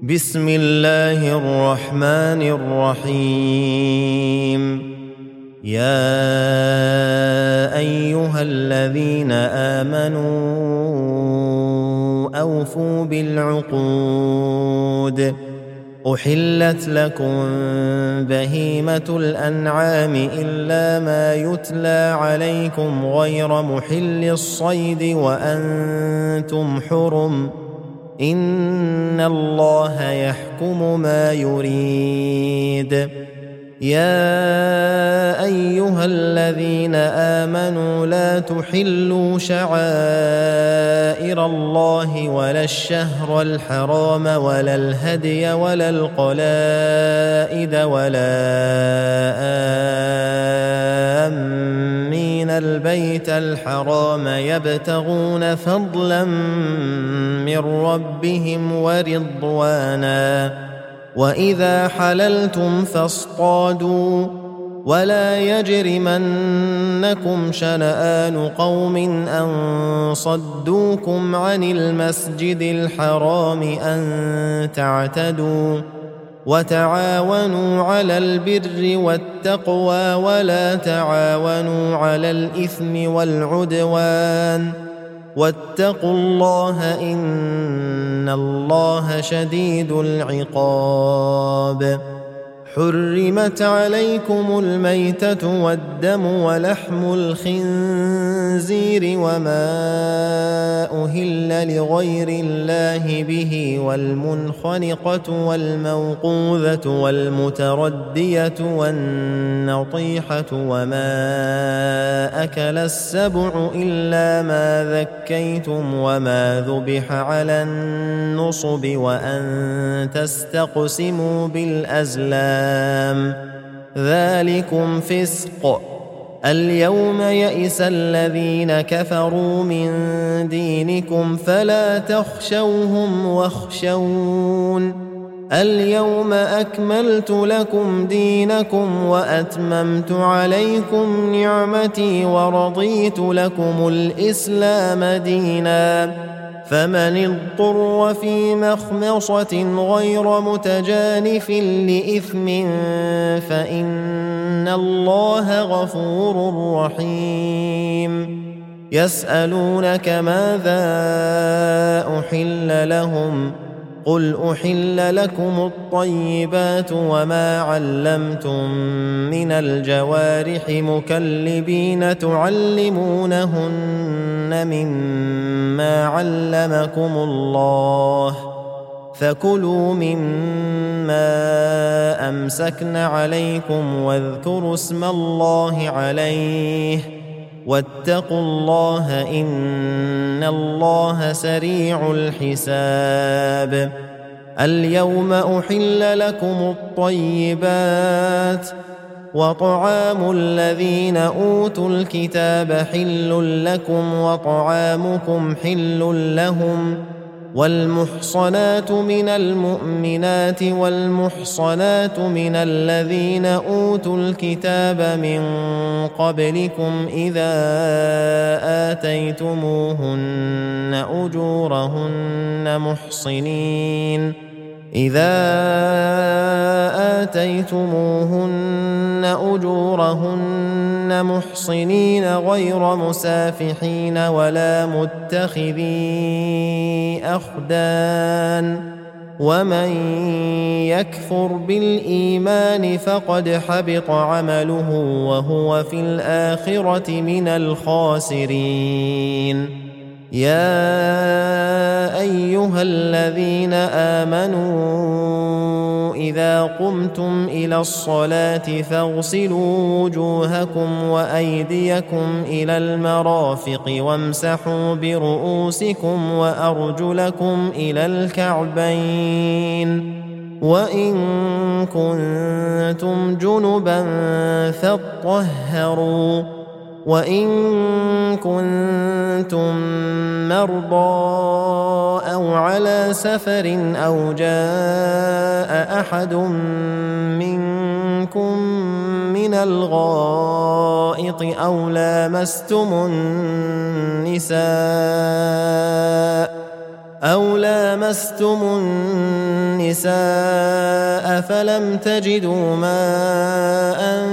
بسم الله الرحمن الرحيم. يا أيها الذين آمنوا أوفوا بالعقود. أحلت لكم بهيمة الأنعام إلا ما يتلى عليكم غير محل الصيد وأنتم حرم، إن الله يحكم ما يريد. يا أيها الذين آمنوا لا تحلوا شعائر الله ولا الشهر الحرام ولا الهدي ولا القلائد ولا آمين البيت الحرام يبتغون فضلا من ربهم ورضوانا. وإذا حللتم فاصطادوا ولا يجرمنكم شنآن قوم أن صدوكم عن المسجد الحرام أن تعتدوا. وتعاونوا على البر والتقوى ولا تعاونوا على الإثم والعدوان، واتقوا الله إن الله شديد العقاب. حرمت عليكم الميتة والدم ولحم الخنزير وما أهل لغير الله به والمنخنقة والموقوذة والمتردية والنطيحة وما أكل السبع إلا ما ذكيتم وما ذبح على النصب وأن تستقسموا بالأزلام، ذلكم فسق. اليوم يئس الذين كفروا من دينكم فلا تخشوهم واخشون. اليوم أكملت لكم دينكم وأتممت عليكم نعمتي ورضيت لكم الإسلام دينا. فمن اضطر في مخمصة غير متجانف لإثم فإن الله غفور رحيم. يسألونك ماذا أحل لهم؟ قل أحل لكم الطيبات وما علمتم من الجوارح مكلبين تعلمونهن مما علمكم الله، فكلوا مما أمسكن عليكم واذكروا اسم الله عليه، واتقوا الله إن الله سريع الحساب. اليوم أحل لكم الطيبات، وطعام الذين أوتوا الكتاب حل لكم وطعامكم حل لهم. والمحصنات من المؤمنات والمحصنات من الذين أوتوا الكتاب من قبلكم إذا آتيتموهن أجورهن محصنين غير مسافحين ولا متخذي أخدان. ومن يكفر بالإيمان فقد حبط عمله وهو في الآخرة من الخاسرين. يا أيها الذين آمنوا إذا قمتم إلى الصلاة فاغسلوا وجوهكم وأيديكم إلى المرافق وامسحوا برؤوسكم وأرجلكم إلى الكعبين، وإن كنتم جنبا فاطهروا، وإن كنتم مرضى أو على سفر أو جاء أحد منكم من الغائط أو لامستم النساء أو لامستم النساء فلم تجدوا ماء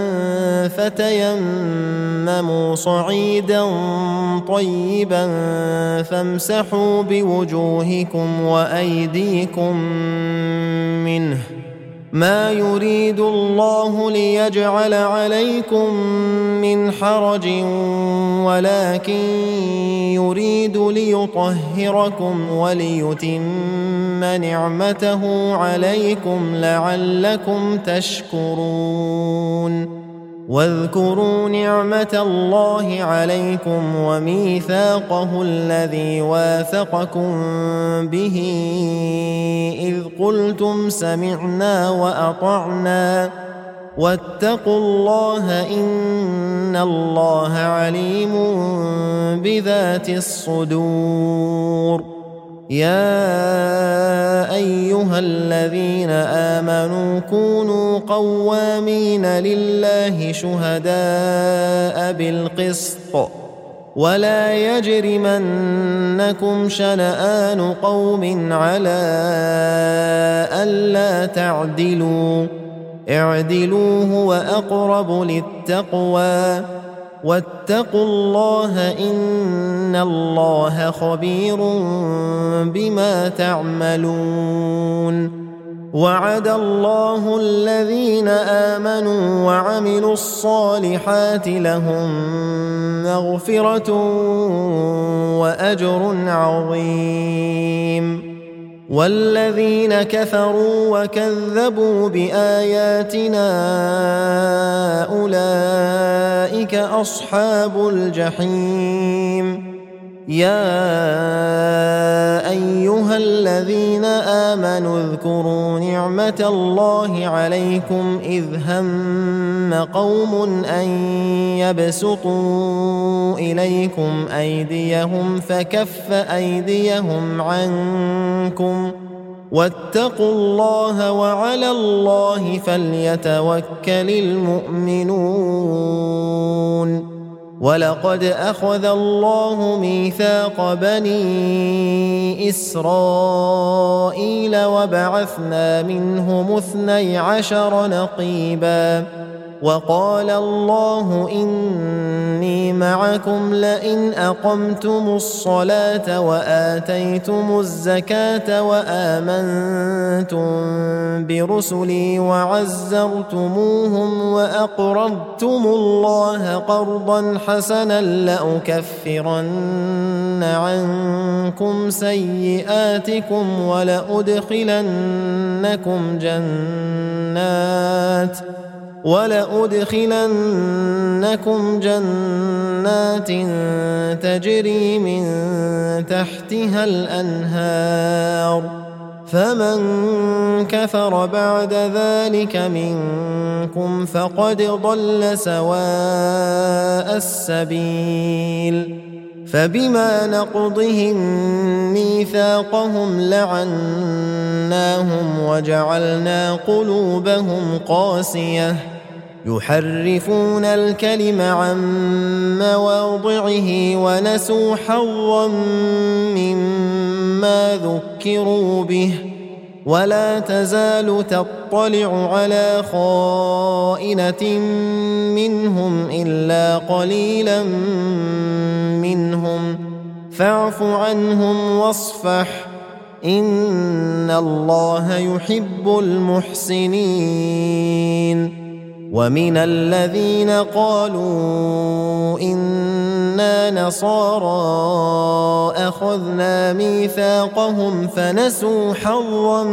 فتيمموا صعيدا طيبا فامسحوا بوجوهكم وأيديكم منه، ما يريد الله ليجعل عليكم من حرج ولكن يريد ليطهركم وليتم نعمته عليكم لعلكم تشكرون. واذكروا نعمة الله عليكم وميثاقه الذي واثقكم به إذ قلتم سمعنا وأطعنا واتقوا الله إن الله عليم بذات الصدور. يا أيها الذين آمنوا كونوا قوامين لله شهداء بالقسط ولا يجرمنكم شنآن قوم على ألا تعدلوا، اعدلوا هو أقرب للتقوى واتقوا الله إن الله خبير بما تعملون. وعد الله الذين آمنوا وعملوا الصالحات لهم مغفرة وأجر عظيم. والذين كفروا وكذبوا بآياتنا أولئك أصحاب الجحيم. يا أيها الذين آمنوا اذكروا نعمة الله عليكم إذ هم قوم أن يبسطوا إليكم أيديهم فكف أيديهم عنكم واتقوا الله وعلى الله فليتوكل المؤمنون. ولقد أخذ الله ميثاق بني إسرائيل وبعثنا منهم 12 نقيبا وقال الله إني معكم لئن أقمتم الصلاة وآتيتم الزكاة وآمنتم برسلي وعزرتموهم وأقرضتم الله قرضا حسنا لأكفرن عنكم سيئاتكم ولأدخلنكم جنات تجري من تحتها الأنهار. فمن كفر بعد ذلك منكم فقد ضل سواء السبيل. فبما نقضهم ميثاقهم لعناهم وجعلنا قلوبهم قاسية يحرفون الكلم عن مواضعه ونسوا حظا مما ذكروا به ولا تزال تطلع على خائنة منهم إلا قليلا منهم فاعف عنهم واصفح إن الله يحب المحسنين. ومن الذين قالوا إنا نصارى أخذنا ميثاقهم فنسوا حظا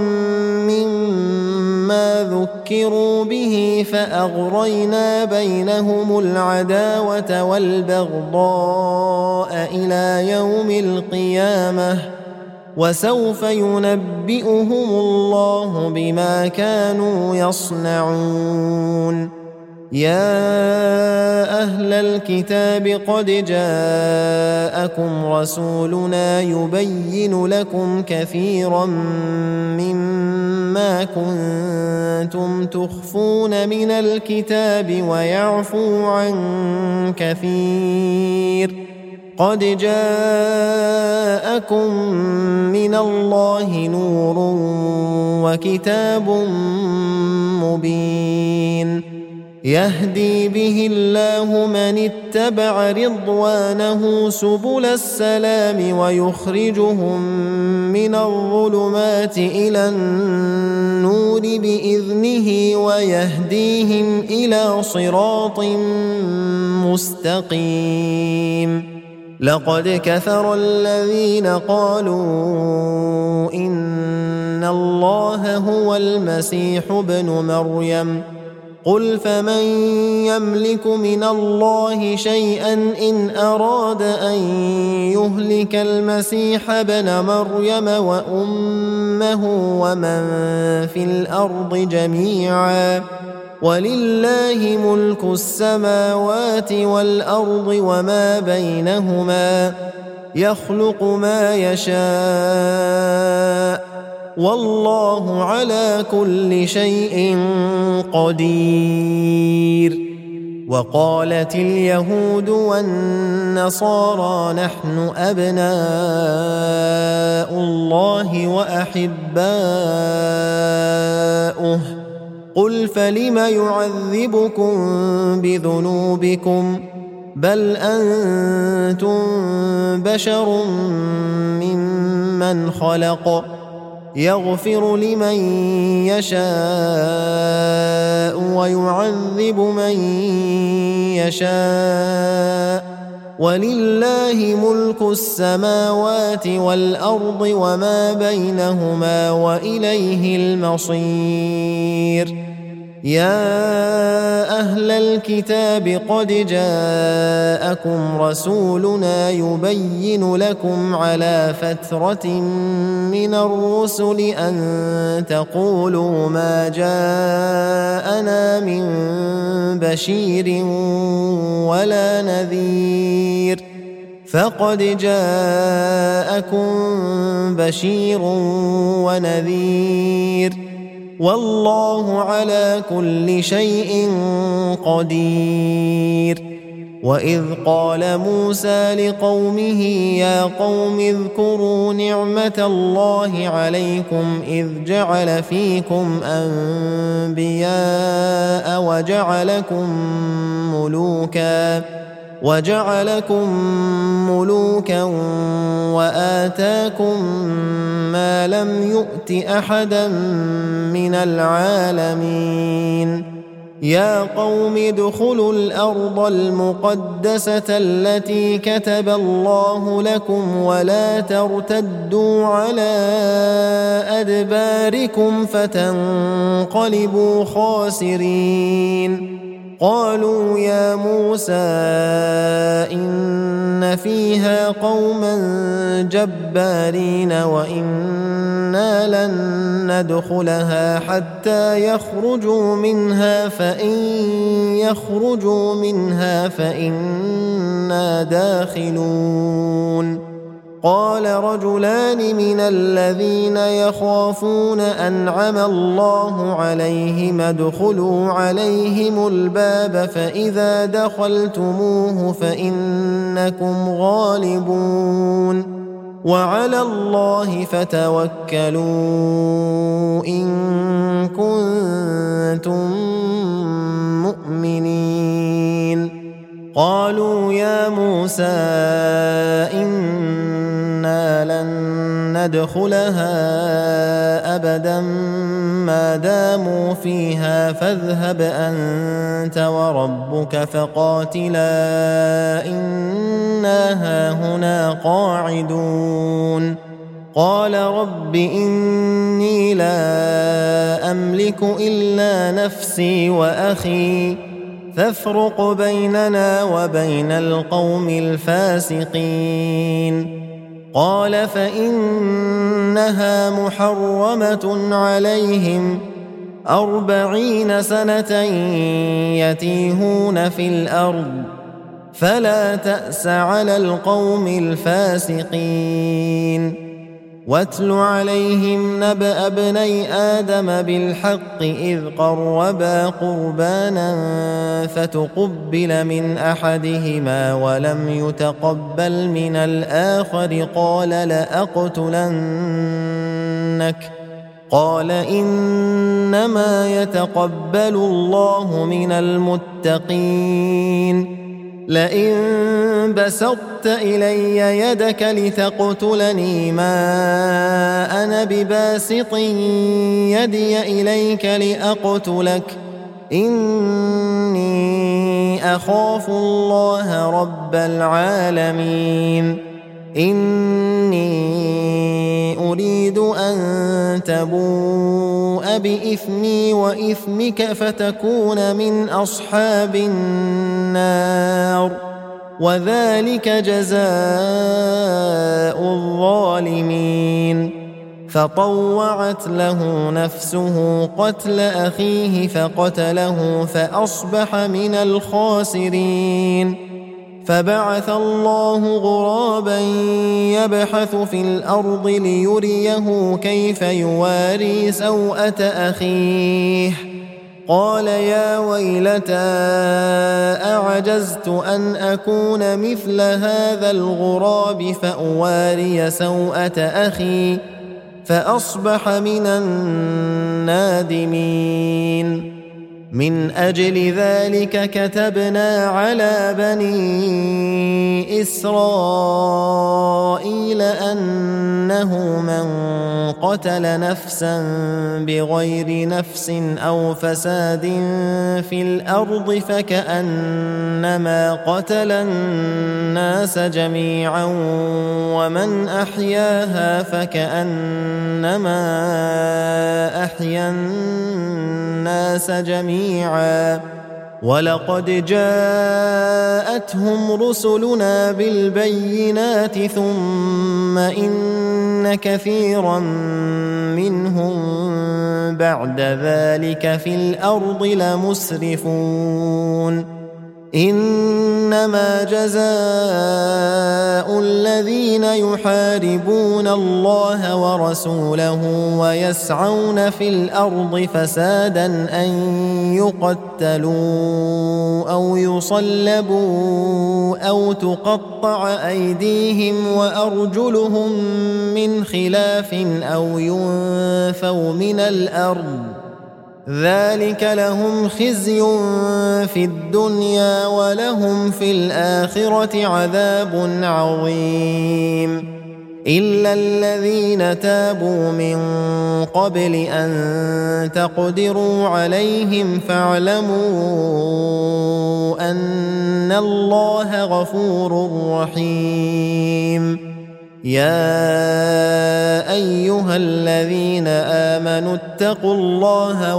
مما ذكروا به فأغرينا بينهم العداوة والبغضاء إلى يوم القيامة وسوف ينبئهم الله بما كانوا يصنعون. يا أهل الكتاب قد جاءكم رسولنا يبين لكم كثيرا مما كنتم تخفون من الكتاب ويعفو عن كثير. قد جاءكم من الله نور وكتاب مبين يهدي به الله من اتبع رضوانه سبل السلام ويخرجهم من الظلمات إلى النور بإذنه ويهديهم إلى صراط مستقيم لقد كفر الذين قالوا إن الله هو المسيح ابن مريم قل فمن يملك من الله شيئا إن أراد أن يهلك المسيح ابن مريم وأمه ومن في الأرض جميعا ولله ملك السماوات والأرض وما بينهما يخلق ما يشاء والله على كل شيء قدير وقالت اليهود والنصارى نحن أبناء الله وأحباؤه قل فلم يعذبكم بذنوبكم بل أنتم بشر ممن خلق يغفر لمن يشاء ويعذب من يشاء ولله ملك السماوات والأرض وما بينهما وإليه المصير يا أهل الكتاب قد جاءكم رسولنا يبين لكم على فترة من الرسل أن تقولوا ما جاءنا من بشير ولا نذير فقد جاءكم بشير ونذير والله على كل شيء قدير وإذ قال موسى لقومه يا قوم اذكروا نعمة الله عليكم إذ جعل فيكم أنبياء وجعلكم ملوكا وآتاكم ما لم يؤت أحدا من العالمين يا قوم ادخلوا الأرض المقدسة التي كتب الله لكم ولا ترتدوا على أدباركم فتنقلبوا خاسرين قالوا يا موسى إن فيها قوما جبارين وإنا لن ندخلها حتى يخرجوا منها فإن يخرجوا منها فإنا داخلون قال رجلان من الذين يخافون أنعم الله عليهم ادخلوا عليهم الباب فإذا دخلتموه فإنكم غالبون وعلى الله فتوكلوا إن كنتم مؤمنين قالوا يا موسى إنا لن ندخلها أبدا ما داموا فيها فاذهب أنت وربك فقاتلا إنا هاهنا قاعدون قال رب إني لا أملك إلا نفسي وأخي فافرق بيننا وبين القوم الفاسقين قال فإنها محرمة عليهم 40 سنة يتيهون في الأرض فلا تأس على القوم الفاسقين واتل عليهم نبأ ابني آدم بالحق إذ قربا قربانا فتقبل من أحدهما ولم يتقبل من الآخر قال لأقتلنك قال إنما يتقبل الله من المتقين لئن بسطت إلي يدك لتقتلني ما أنا بباسط يدي إليك لأقتلك إني أخاف الله رب العالمين إني أريد أن تبوء بإثمي وإثمك فتكون من أصحاب النار وذلك جزاء الظالمين فطوعت له نفسه قتل أخيه فقتله فأصبح من الخاسرين فبعث الله غرابا يبحث في الأرض ليريه كيف يواري سوءة أخيه قال يا ويلتى أعجزت أن أكون مثل هذا الغراب فأواري سوءة أخي فأصبح من النادمين من أجل ذلك كتبنا على بني إسرائيل أنه من قتل نفسا بغير نفس أو فساد في الأرض فكأنما قتل الناس جميعا ومن أحياها فكأنما أحيا الناس جميعا ولقد جاءتهم رسلنا بالبينات ثم إن كثيرا منهم بعد ذلك في الأرض لمسرفون إنما جزاء الذين يحاربون الله ورسوله ويسعون في الأرض فسادا أن يقتلوا أو يصلبوا أو تقطع أيديهم وأرجلهم من خلاف أو ينفوا من الأرض ذلك لهم خزي في الدنيا ولهم في الآخرة عذاب عظيم إلا الذين تابوا من قبل أن تقدروا عليهم فاعلموا أن الله غفور رحيم يا أيها الذين آمنوا اتقوا الله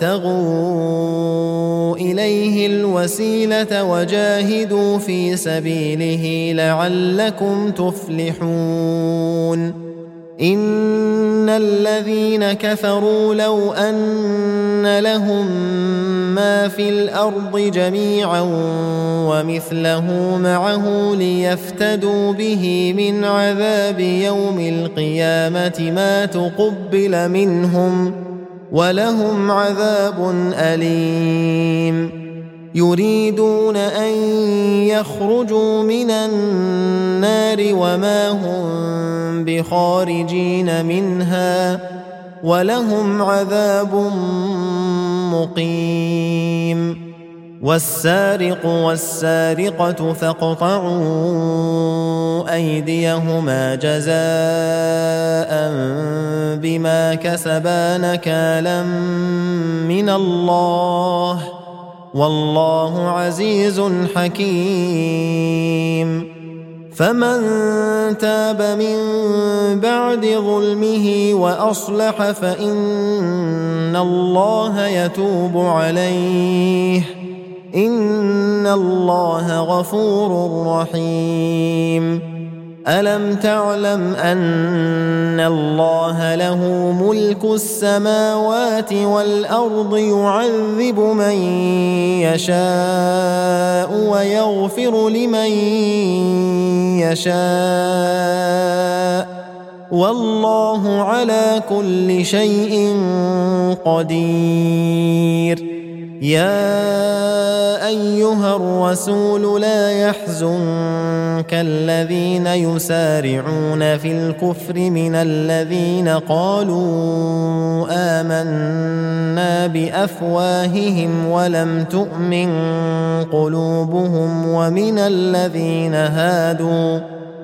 وابتغوا إليه الوسيلة وجاهدوا في سبيله لعلكم تفلحون إن الذين كفروا لو أن لهم ما في الأرض جميعا ومثله معه ليفتدوا به من عذاب يوم القيامة ما تقبل منهم ولهم عذاب أليم يريدون أن يخرجوا من النار وما هم بخارجين منها ولهم عذاب مقيم والسارق والسارقة فاقطعوا أيديهما جزاء بما كسبا نكالا من الله والله عزيز حكيم فمن تاب من بعد ظلمه وأصلح فإن الله يتوب عليه إن الله غفور رحيم ألم تعلم أن الله له ملك السماوات والأرض يعذب من يشاء ويغفر لمن يشاء والله على كل شيء قدير. يا أيها الرسول لا يحزنك الذين يسارعون في الكفر من الذين قالوا آمنا بأفواههم ولم تؤمن قلوبهم ومن الذين هادوا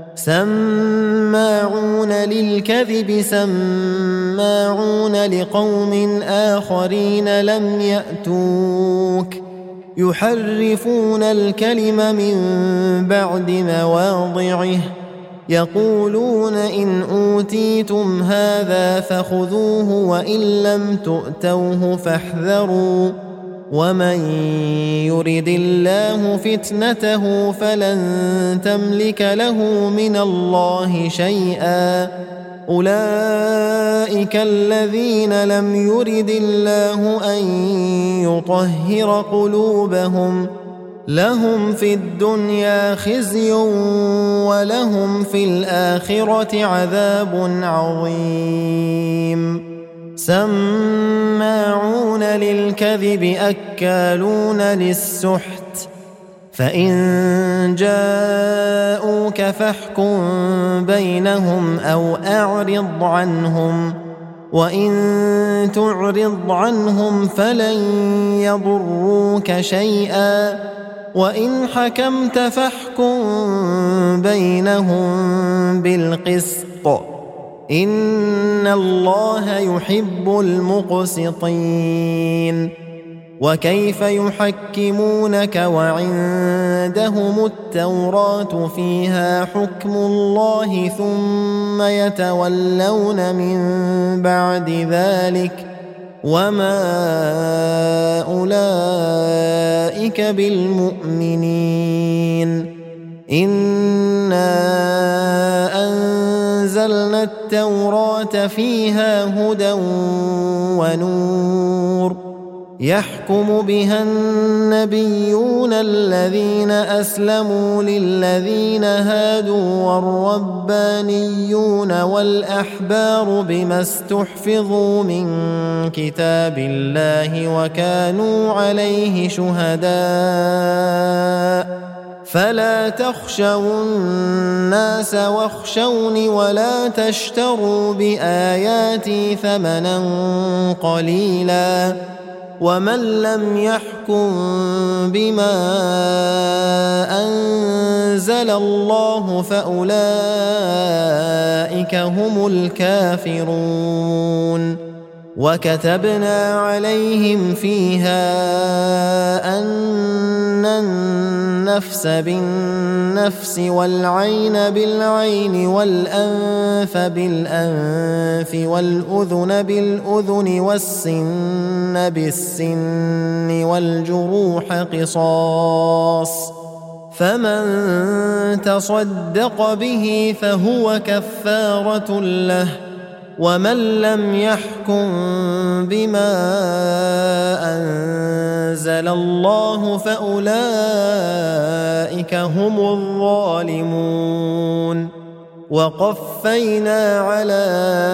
سماعون للكذب سماعون لقوم آخرين لم يأتوك يحرفون الكلم من بعد مواضعه يقولون إن أوتيتم هذا فخذوه وإن لم تؤتوه فاحذروا ومن يرد الله فتنته فلن تملك له من الله شيئا أولئك الذين لم يرد الله أن يطهر قلوبهم لهم في الدنيا خزي ولهم في الآخرة عذاب عظيم. سماعون للكذب أكالون للسحت فإن جاءوك فاحكم بينهم أو أعرض عنهم وإن تعرض عنهم فلن يضروك شيئا وإن حكمت فاحكم بينهم بالقسط إن الله يحب المقسطين. وكيف يحكمونك وعندهم التوراة فيها حكم الله ثم يتولون من بعد ذلك وما أولئك بالمؤمنين. إنا أنزلنا التوراة فيها هدى ونور يحكم بها النبيون الذين أسلموا للذين هادوا والربانيون والأحبار بما استحفظوا من كتاب الله وكانوا عليه شهداء فلا تخشوا الناس واخشوني ولا تشتروا بآياتي ثمنا قليلا ومن لم يحكم بما أنزل الله فأولئك هم الكافرون. وكتبنا عليهم فيها أن النفس بالنفس والعين بالعين والأنف بالأنف والأذن بالأذن والسن بالسن والجروح قصاص فمن تصدق به فهو كفارة له ومن لم يحكم بما أنزل الله فأولئك هم الظالمون. وقفينا على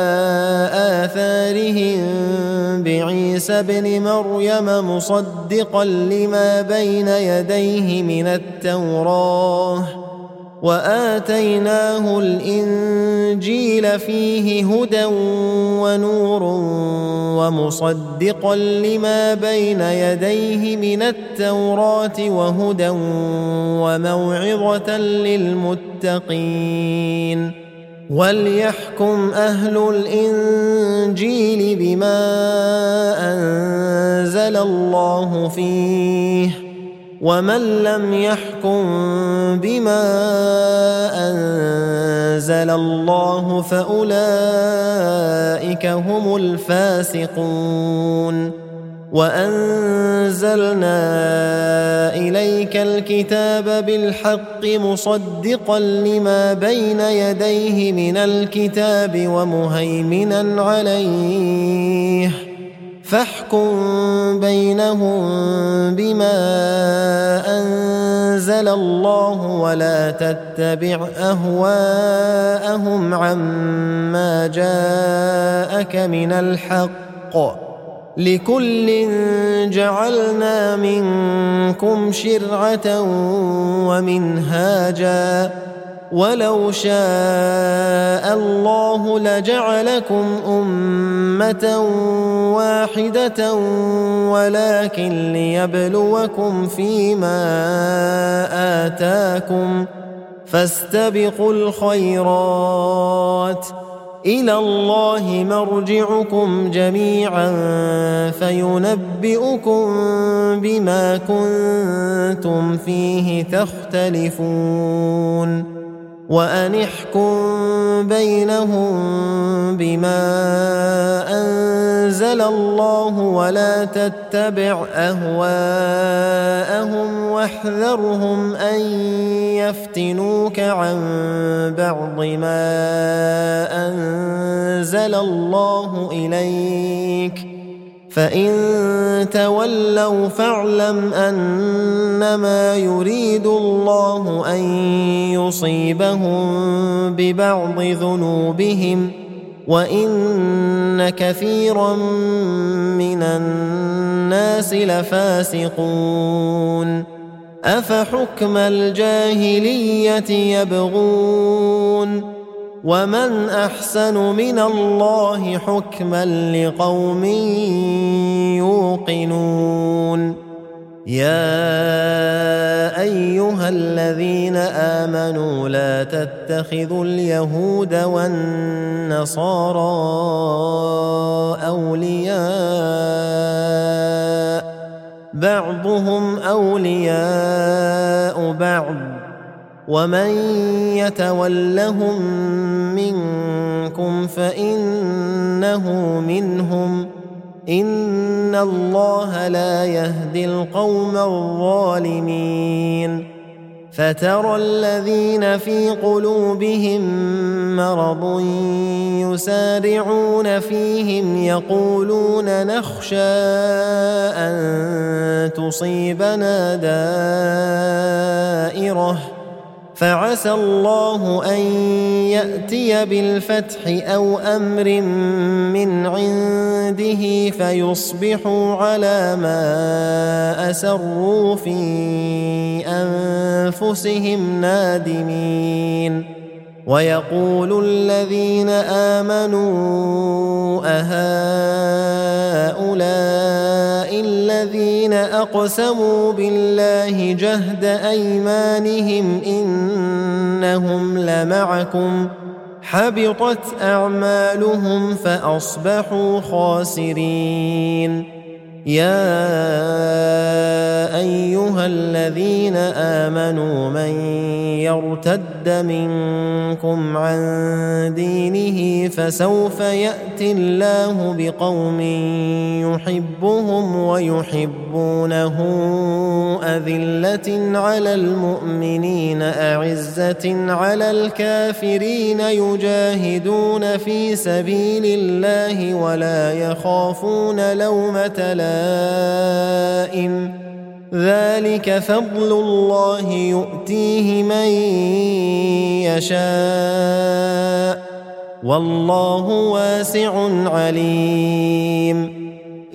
آثارهم بعيسى ابن مريم مصدقا لما بين يديه من التوراة وآتيناه الإنجيل فيه هدى ونور ومصدقا لما بين يديه من التوراة وهدى وموعظة للمتقين. وليحكم أهل الإنجيل بما أنزل الله فيه ومن لم يحكم بما أنزل الله فأولئك هم الفاسقون. وأنزلنا إليك الكتاب بالحق مصدقا لما بين يديه من الكتاب ومهيمنا عليه فاحكم بينهم بما أنزل الله ولا تتبع أهواءهم عما جاءك من الحق، لكل جعلنا منكم شرعة ومنهاجا، ولو شاء الله لجعلكم أمة واحدة ولكن ليبلوكم فيما آتاكم، فاستبقوا الخيرات، إلى الله مرجعكم جميعا فينبئكم بما كنتم فيه تختلفون. وأن احكم بينهم بما أنزل الله ولا تتبع أهواءهم واحذرهم أن يفتنوك عن بعض ما أنزل الله إليك، فإن تولوا فاعلم أنما يريد الله أن يصيبهم ببعض ذنوبهم، وإن كثيرا من الناس لفاسقون. أفحكم الجاهلية يبغون، ومن أحسن من الله حكما لقوم يوقنون. يا أيها الذين آمنوا لا تتخذوا اليهود والنصارى أولياء، بعضهم أولياء بعض، ومن يتولهم منكم فإنه منهم، إن الله لا يهدي القوم الظالمين. فترى الذين في قلوبهم مرض يسارعون فيهم يقولون نخشى أن تصيبنا دائرة، فعسى الله أن يأتي بالفتح أو أمر من عنده فيصبحوا على ما أسروا في أنفسهم نادمين. ويقول الذين آمنوا أهؤلاء الذين أقسموا بالله جهد أيمانهم إنهم لمعكم، حبطت أعمالهم فأصبحوا خاسرين. يا أيها الذين آمنوا من يرتد منكم عن دينه فسوف يأتي الله بقوم يحبهم ويحبونه أذلة على المؤمنين أعزة على الكافرين يجاهدون في سبيل الله ولا يخافون لومة لائم، ذلك فضل الله يؤتيه من يشاء والله واسع عليم.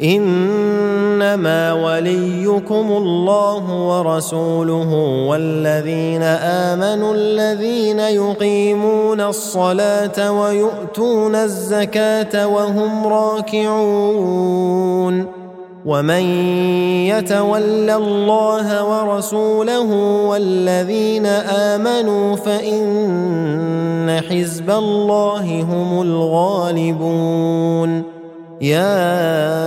إنما وليكم الله ورسوله والذين آمنوا الذين يقيمون الصلاة ويؤتون الزكاة وهم راكعون. ومن يتول الله ورسوله والذين آمنوا فإن حزب الله هم الغالبون. يا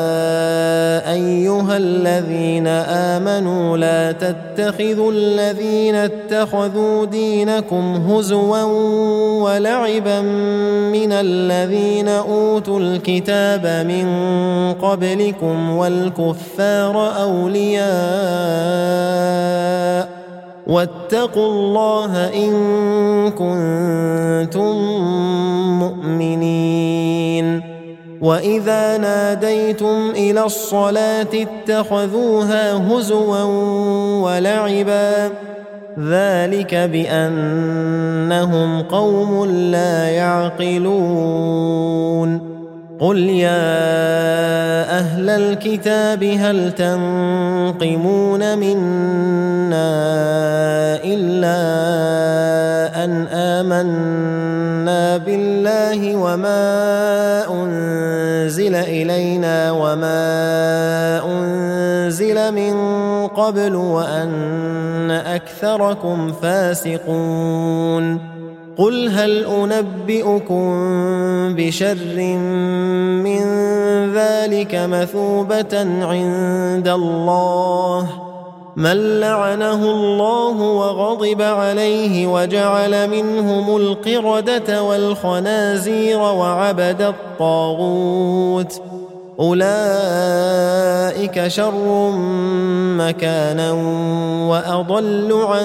أيها الذين آمنوا لا تتخذوا الذين اتخذوا دينكم هزوا ولعبا من الذين أوتوا الكتاب من قبلكم والكفار أولياء، واتقوا الله إن كنتم مؤمنين. وإذا ناديتم إلى الصلاة اتخذوها هزوا ولعبا ذلك بأنهم قوم لا يعقلون قل يا أهل الكتاب هل تنقمون منا إلا أن آمنا بالله وما أنزل إلينا وما أنزل من قبل وأن أكثركم فاسقون قل هل أنبئكم بشر من ذلك مثوبة عند الله من لعنه الله وغضب عليه وجعل منهم القردة والخنازير وعبد الطاغوت أولئك شر مكانا وأضل عن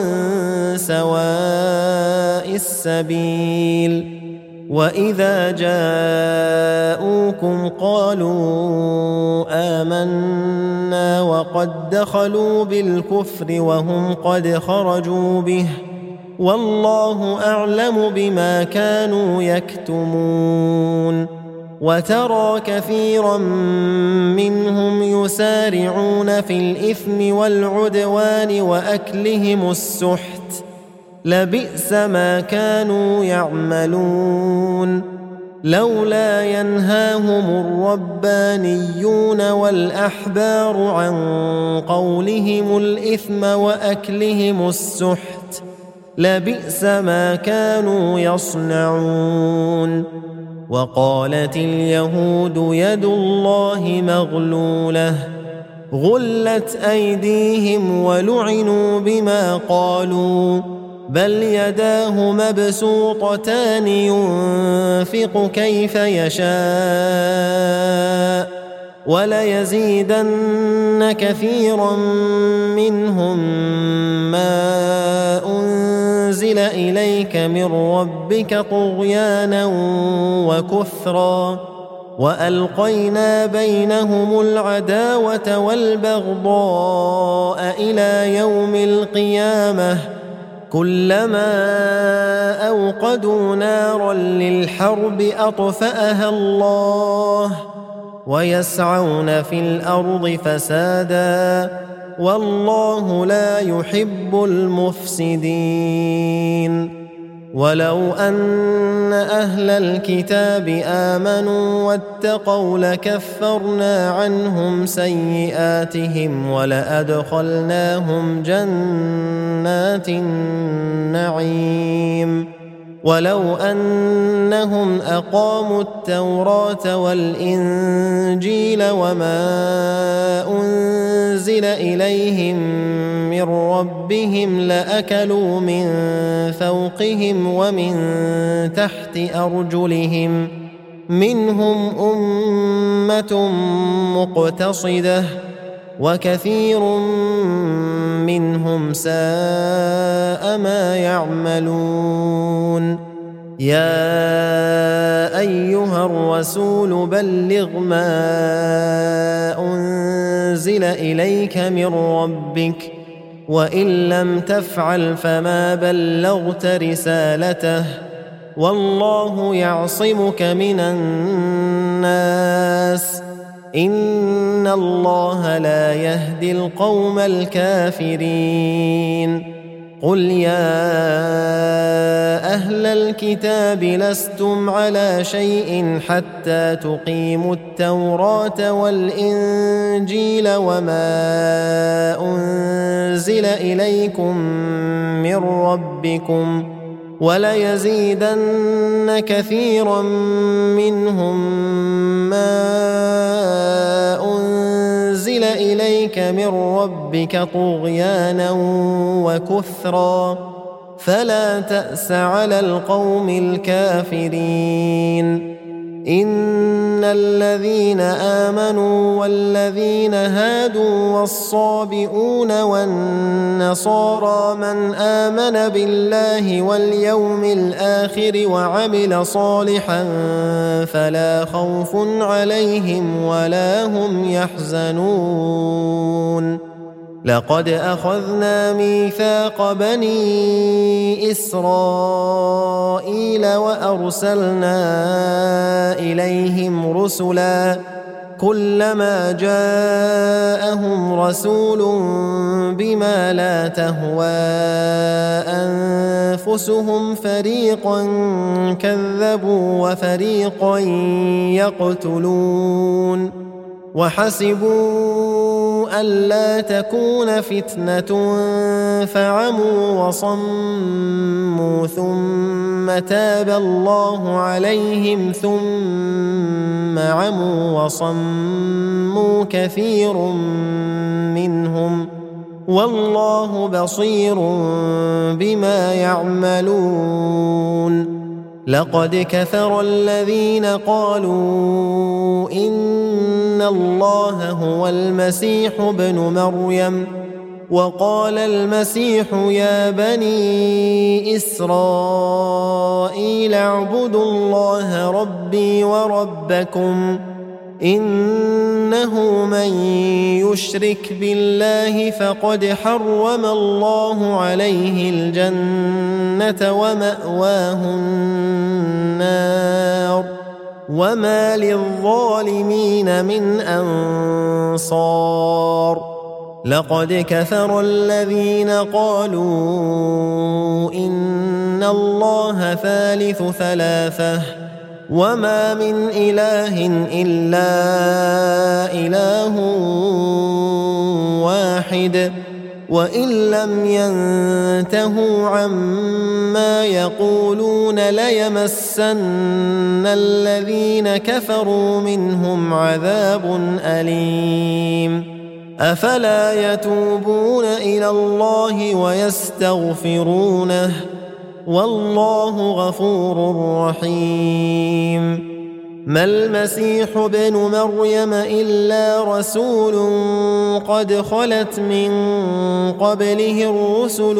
سواء السبيل وإذا جاءوكم قالوا آمنا وقد دخلوا بالكفر وهم قد خرجوا به والله أعلم بما كانوا يكتمون وترى كثيرا منهم يسارعون في الإثم والعدوان وأكلهم السحت لبئس ما كانوا يعملون لولا ينهاهم الربانيون والأحبار عن قولهم الإثم وأكلهم السحت لبئس ما كانوا يصنعون وقالت اليهود يد الله مغلولة غلت أيديهم ولعنوا بما قالوا بل يداه مبسوطتان ينفق كيف يشاء وليزيدن كثيرا منهم ما أنزل إليك من ربك طغيانا وكفرا وألقينا بينهم العداوة والبغضاء إلى يوم القيامة كلما أوقدوا نارا للحرب أطفأها الله ويسعون في الأرض فسادا والله لا يحب المفسدين ولو أن أهل الكتاب آمنوا واتقوا لكفرنا عنهم سيئاتهم ولأدخلناهم جنات النعيم ولو أنهم أقاموا التوراة والإنجيل وما أنزل إليهم من ربهم لأكلوا من فوقهم ومن تحت أرجلهم منهم أمة مقتصدة وكثير منهم ساء ما يعملون يا أيها الرسول بلغ ما أنزل إليك من ربك وإن لم تفعل فما بلغت رسالته والله يعصمك من الناس إن الله لا يهدي القوم الكافرين قل يا أهل الكتاب لستم على شيء حتى تقيموا التوراة والإنجيل وما أنزل إليكم من ربكم وليزيدن كثيرا منهم ما أنزل إليك من ربك طغيانا وكفرا فلا تأس على القوم الكافرين إن الذين آمنوا والذين هادوا والصابئون والنصارى من آمن بالله واليوم الآخر وعمل صالحا فلا خوف عليهم ولا هم يحزنون لقد أخذنا ميثاق بني إسرائيل وأرسلنا إليهم رسلا كلما جاءهم رسول بما لا تهوى أنفسهم فريقا كذبوا وفريقا يقتلون وحسبوا ألا تكون فتنة فعموا وصموا ثم تاب الله عليهم ثم عموا وصموا كثير منهم والله بصير بما يعملون لقد كفر الذين قالوا إن الله هو المسيح ابن مريم وقال المسيح يا بني إسرائيل اعبدوا الله ربي وربكم إنه من يشرك بالله فقد حرم الله عليه الجنة ومأواه النار وما للظالمين من أنصار لقد كفر الذين قالوا إن الله ثالث ثلاثة وما من إله إلا إله واحد وإن لم ينتهوا عما يقولون ليمسن الذين كفروا منهم عذاب أليم أفلا يتوبون إلى الله ويستغفرونه والله غفور رحيم ما المسيح ابن مريم إلا رسول قد خلت من قبله الرسل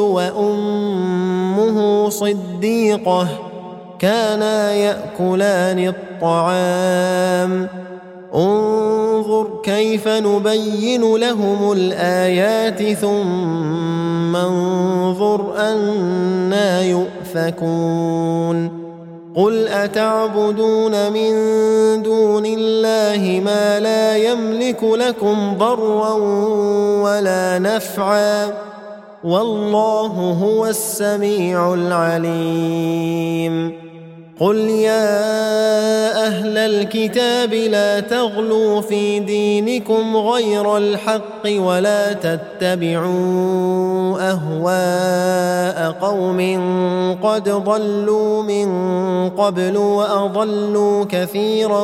وأمه صديقة كانا يأكلان الطعام انظر كيف نبين لهم الآيات ثم انظر أنى يؤفكون قل أتعبدون من دون الله ما لا يملك لكم ضرا ولا نفعا والله هو السميع العليم قل يا أهل الكتاب لا تغلوا في دينكم غير الحق ولا تتبعوا أهواء قوم قد ضلوا من قبل وأضلوا كثيرا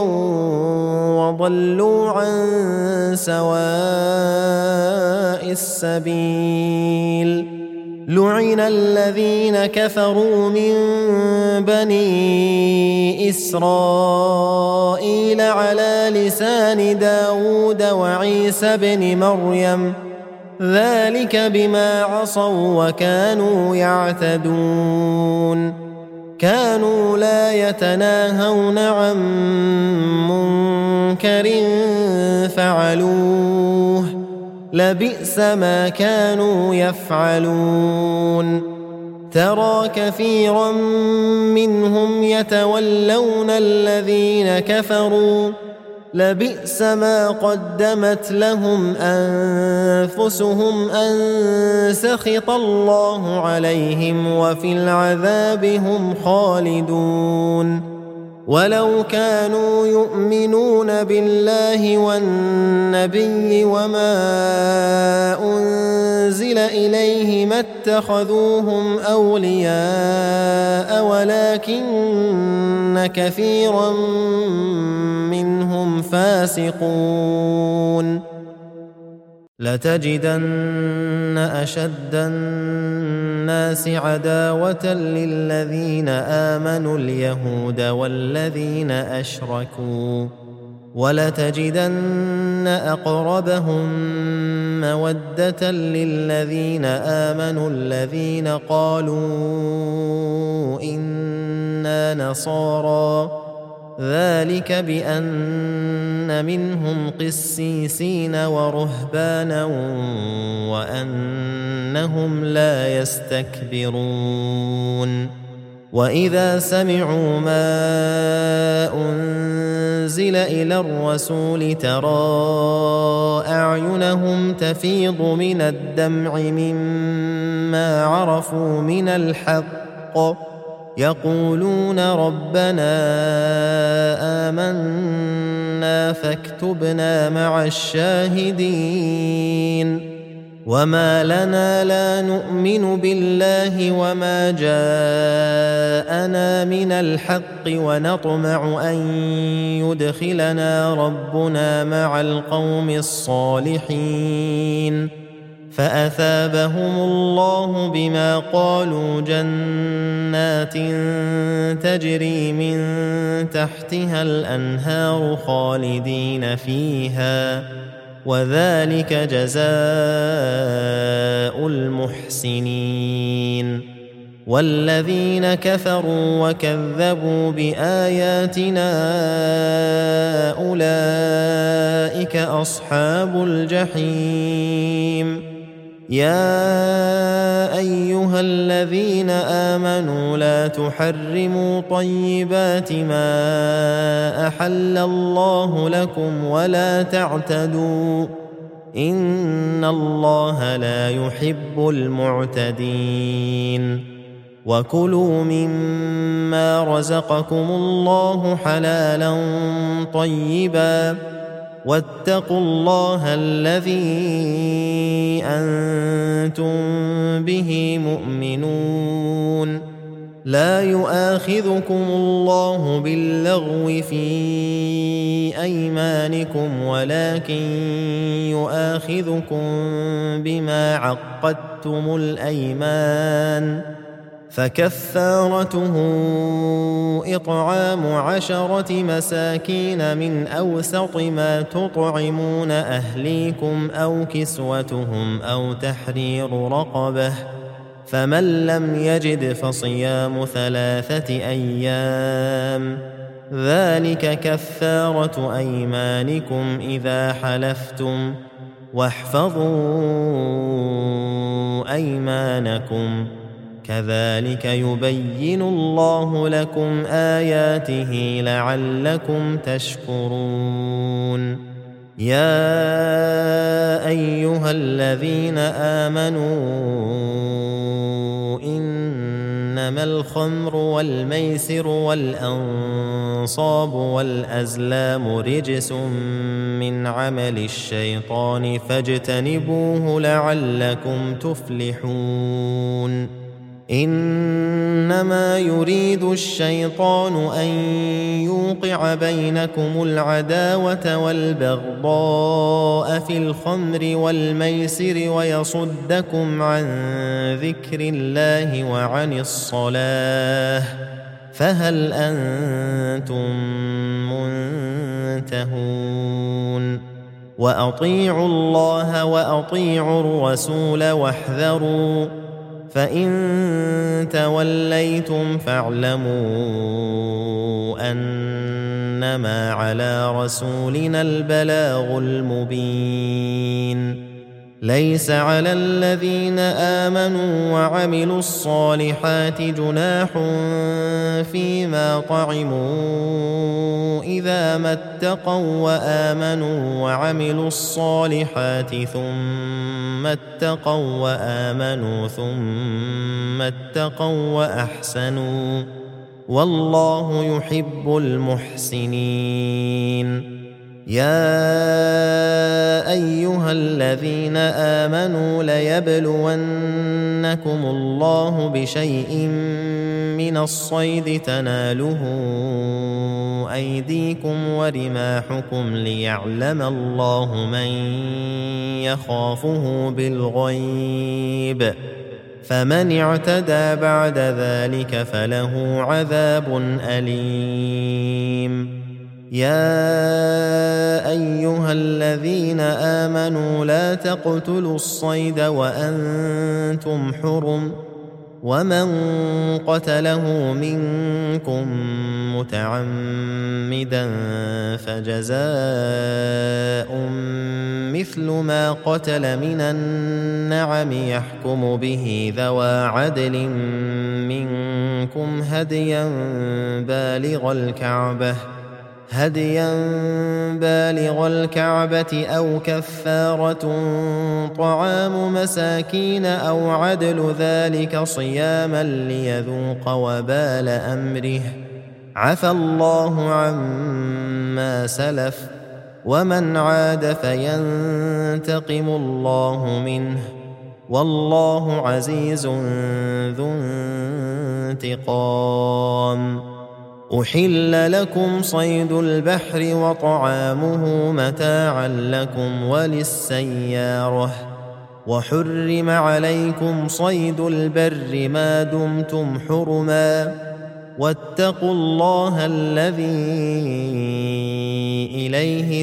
وضلوا عن سواء السبيل لعن الذين كفروا من بني إسرائيل على لسان داود وعيسى بن مريم ذلك بما عصوا وكانوا يعتدون كانوا لا يتناهون عن منكر فعلوه لبئس ما كانوا يفعلون ترى كثيرا منهم يتولون الذين كفروا لبئس ما قدمت لهم أنفسهم أن سخط الله عليهم وفي العذاب هم خالدون ولو كانوا يؤمنون بالله والنبي وما أنزل إليه ما اتخذوهم أولياء ولكن كثيرا منهم فاسقون لتجدن أشد الناس عداوة للذين آمنوا اليهود والذين أشركوا ولتجدن أقربهم مودة للذين آمنوا الذين قالوا إنا نصارى ذلك بأن منهم قسيسين ورهبانا وأنهم لا يستكبرون وإذا سمعوا ما أنزل إلى الرسول ترى أعينهم تفيض من الدمع مما عرفوا من الحق يقولون ربنا آمنا فاكتبنا مع الشاهدين وما لنا لا نؤمن بالله وما جاءنا من الحق ونطمع أن يدخلنا ربنا مع القوم الصالحين فأثابهم الله بما قالوا جنات تجري من تحتها الأنهار خالدين فيها وذلك جزاء المحسنين والذين كفروا وكذبوا بآياتنا أولئك أصحاب الجحيم يا أيها الذين آمنوا لا تحرموا طيبات ما أحل الله لكم ولا تعتدوا إن الله لا يحب المعتدين وكلوا مما رزقكم الله حلالا طيبا واتقوا الله الذي أنتم به مؤمنون لا يؤاخذكم الله باللغو في أيمانكم ولكن يؤاخذكم بما عقدتم الأيمان فكفارته إطعام 10 مساكين من أوسط ما تطعمون أهليكم أو كسوتهم أو تحرير رقبة فمن لم يجد فصيام 3 أيام ذلك كفارة أيمانكم إذا حلفتم واحفظوا أيمانكم كذلك يبين الله لكم آياته لعلكم تشكرون يا أيها الذين آمنوا إنما الخمر والميسر والأنصاب والأزلام رجس من عمل الشيطان فاجتنبوه لعلكم تفلحون إنما يريد الشيطان أن يوقع بينكم العداوة والبغضاء في الخمر والميسر ويصدكم عن ذكر الله وعن الصلاة فهل أنتم منتهون وأطيعوا الله وأطيعوا الرسول واحذروا فإن توليتم فاعلموا أنما على رسولنا البلاغ المبين ليس على الذين آمنوا وعملوا الصالحات جناح فيما طعموا إذا ما اتقوا وآمنوا وعملوا الصالحات ثم اتقوا وآمنوا ثم اتقوا وأحسنوا والله يحب المحسنين يا أيها الذين آمنوا ليبلونكم الله بشيء من الصيد تناله أيديكم ورماحكم ليعلم الله من يخافه بالغيب، فمن اعتدى بعد ذلك فله عذاب أليم. يا أيها الذين آمنوا لا تقتلوا الصيد وأنتم حرم، ومن قتله منكم متعمدا فجزاء مثل ما قتل من النعم يحكم به ذوى عدل منكم هديا بالغ الكعبة أو كفارة طعام مساكين أو عدل ذلك صياما ليذوق وبال أمره، عفى الله عما سلف، ومن عاد فينتقم الله منه، والله عزيز ذو انتقام. أحل لكم صيد البحر وطعامه متاعا لكم وللسيارة، وحرم عليكم صيد البر ما دمتم حرما، واتقوا الله الذي إليه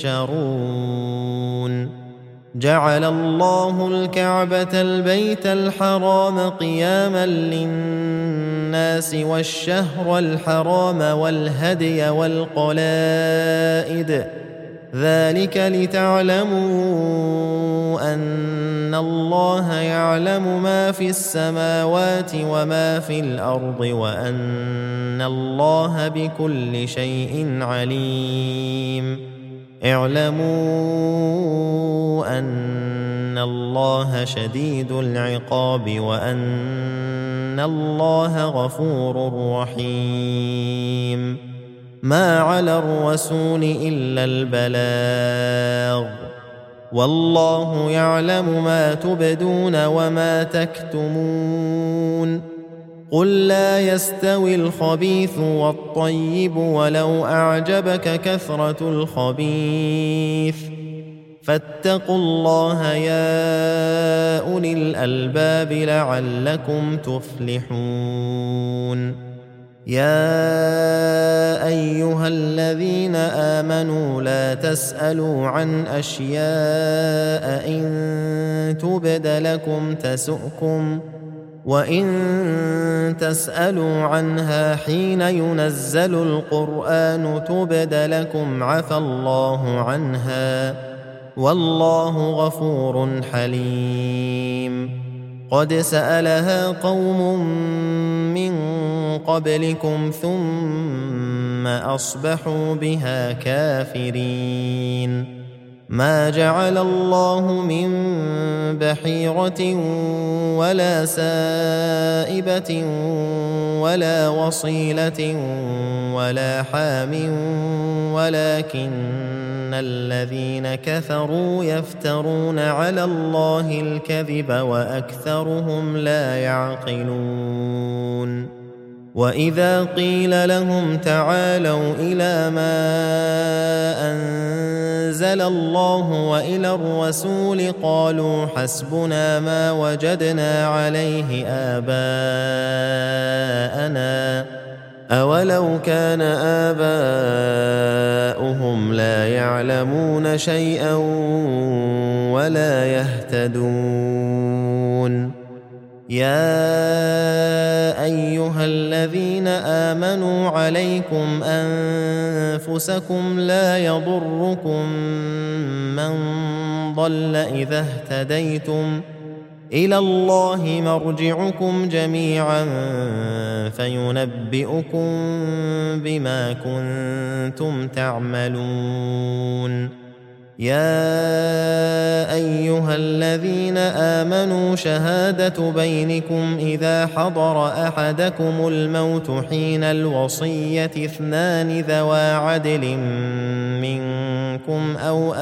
تحشرون. جعل الله الكعبة البيت الحرام قياما للناس والشهر الحرام والهدي والقلائد، ذلك لتعلموا أن الله يعلم ما في السماوات وما في الأرض، وأن الله بكل شيء عليم. اعلموا أن الله شديد العقاب، وأن الله غفور رحيم. ما على الرسول إلا البلاغ، والله يعلم ما تبدون وما تكتمون. قل لا يستوي الخبيث والطيب ولو أعجبك كثرة الخبيث، فاتقوا الله يا أولي الألباب لعلكم تفلحون. يا أيها الذين آمنوا لا تسألوا عن أشياء إن تبد لكم تسؤكم، وإن تسألوا عنها حين ينزل القرآن تبد لكم عفى الله عنها، والله غفور حليم. قد سألها قوم من قبلكم ثم أصبحوا بها كافرين. ما جعل الله من بحيرة ولا سائبة ولا وصيلة ولا حام، ولكن الذين كفروا يفترون على الله الكذب وأكثرهم لا يعقلون. وإذا قيل لهم تعالوا إلى ما أنزل الله وإلى الرسول قالوا حسبنا ما وجدنا عليه آباءنا، أولو كان آباؤهم لا يعلمون شيئا ولا يهتدون. يا أيها الذين آمنوا عليكم أنفسكم لا يضركم من ضل إذا اهتديتم، إلى الله مرجعكم جميعا فينبئكم بما كنتم تعملون. يا أيها الذين آمنوا شهادة بينكم إذا حضر أحدكم الموت حين الوصية اثنان ذوى عدل منكم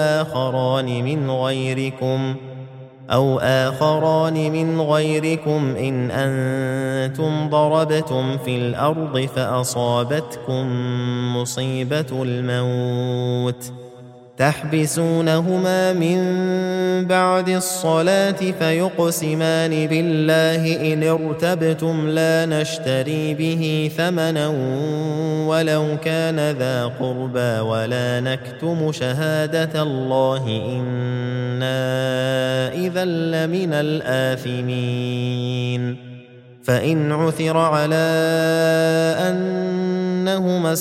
أو آخران من غيركم إن أنتم ضربتم في الأرض فأصابتكم مصيبة الموت تحبسونهما من بعد الصلاة فيقسمان بالله إن ارتبتم لا نشتري به ثمنا ولو كان ذا قربى ولا نكتم شهادة الله إنا إذا لمن الآثمين فإن عثر على أنهما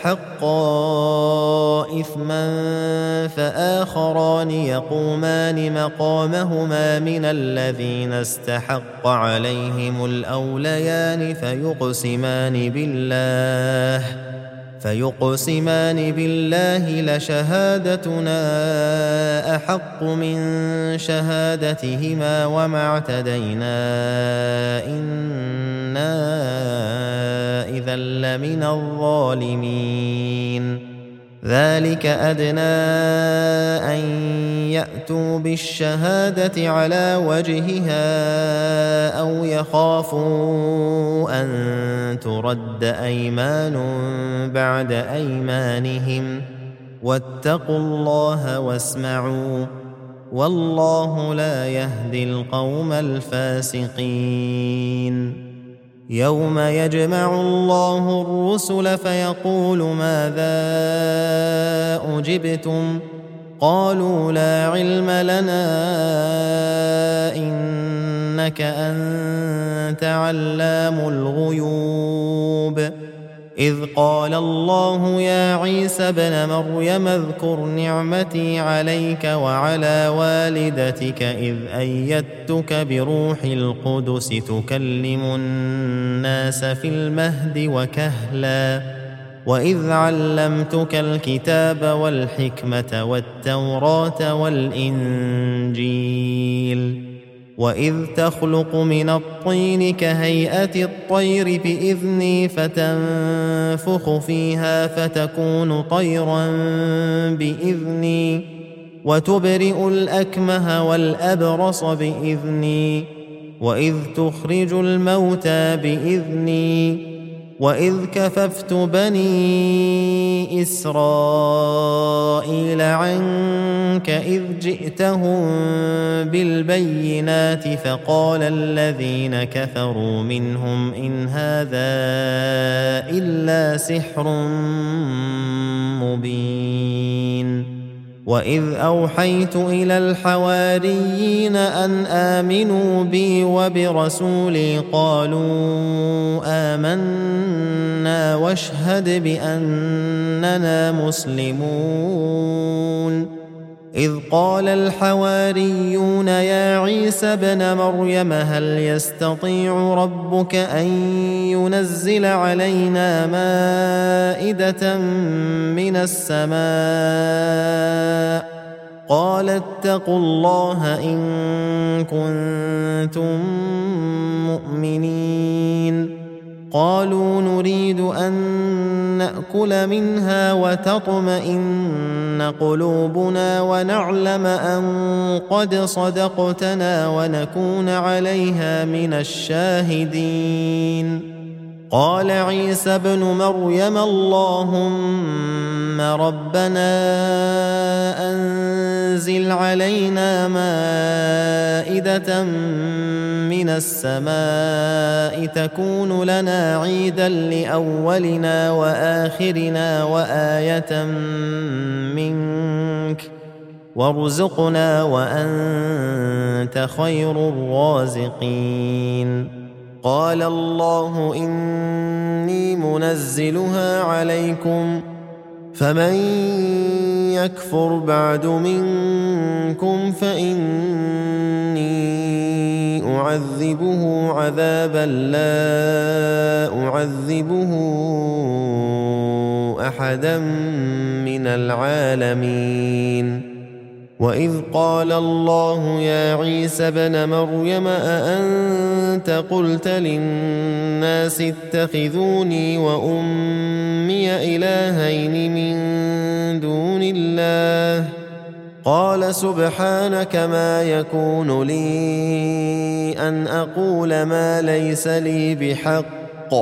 استحقا إثما فآخران يقومان مقامهما من الذين استحق عليهم الأوليان فيقسمان بالله لشهادتنا أحق من شهادتهما وما اعتدينا إنا إذا لمن الظالمين ذلك أدنى أن يأتوا بالشهادة على وجهها أو يخافوا أن ترد أيمان بعد أيمانهم واتقوا الله واسمعوا والله لا يهدي القوم الفاسقين يوم يجمع الله الرسل فيقول ماذا أجبتم قالوا لا علم لنا إنك أنت علام الغيوب إذ قال الله يا عيسى ابن مريم اذكر نعمتي عليك وعلى والدتك إذ أيدتك بروح القدس تكلم الناس في المهد وكهلا وإذ علمتك الكتاب والحكمة والتوراة والإنجيل وإذ تخلق من الطين كهيئة الطير بإذني فتنفخ فيها فتكون طيرا بإذني وتبرئ الأكمه والأبرص بإذني وإذ تخرج الموتى بإذني وإذ كففت بني إسرائيل عنك إذ جئتهم بالبينات فقال الذين كفروا منهم إن هذا إلا سحر مبين وإذ أوحيت إلى الحواريين أن آمنوا بي وبرسولي قالوا آمنا واشهد بأننا مسلمون إذ قال الحواريون يا عيسى ابن مريم هل يستطيع ربك أن ينزل علينا مائدة من السماء قال اتقوا الله إن كنتم مؤمنين قالوا نريد أن نأكل منها وتطمئن قلوبنا ونعلم أن قد صدقتنا ونكون عليها من الشاهدين قال عيسى ابن مريم اللهم ربنا أنزل علينا مائدة من السماء تكون لنا عيدا لأولنا وآخرنا وآية منك وارزقنا وأنت خير الرازقين قال الله إني منزلها عليكم فمن يكفر بعد منكم فإني أعذبه عذابا لا أعذبه أحدا من العالمين وإذ قال الله يا عيسى ابن مريم أأنت قلت للناس اتخذوني وأمي إلهين من دون الله قال سبحانك ما يكون لي أن أقول ما ليس لي بحق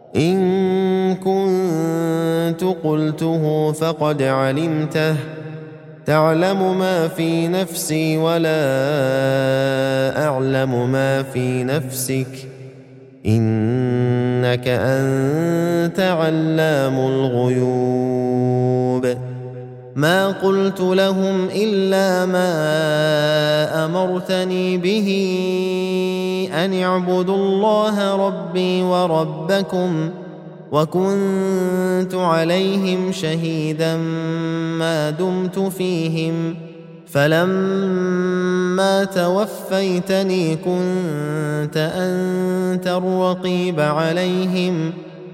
إن كنت قلته فقد علمته تعلم ما في نفسي ولا أعلم ما في نفسك إنك أنت علام الغيوب ما قلت لهم إلا ما أمرتني به أن اعبدوا الله ربي وربكم وكنت عليهم شهيدا ما دمت فيهم فلما توفيتني كنت أنت الرقيب عليهم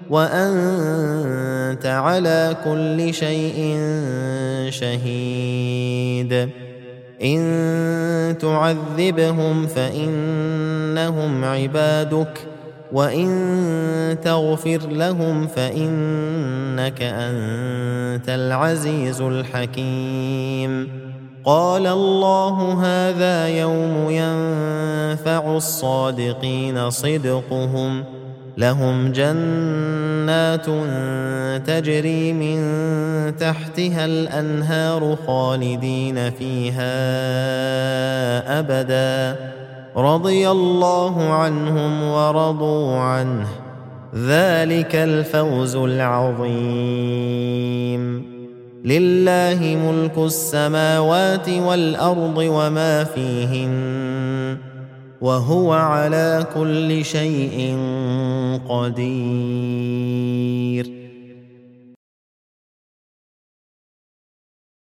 وأنت على كل شيء شهيد إن تعذبهم فإنهم عبادك وإن تغفر لهم فإنك أنت العزيز الحكيم قال الله هذا يوم ينفع الصادقين صدقهم لهم جنات تجري من تحتها الأنهار خالدين فيها أبدا رضي الله عنهم ورضوا عنه ذلك الفوز العظيم لله ملك السماوات والأرض وما فيهن وهو على كل شيء قدير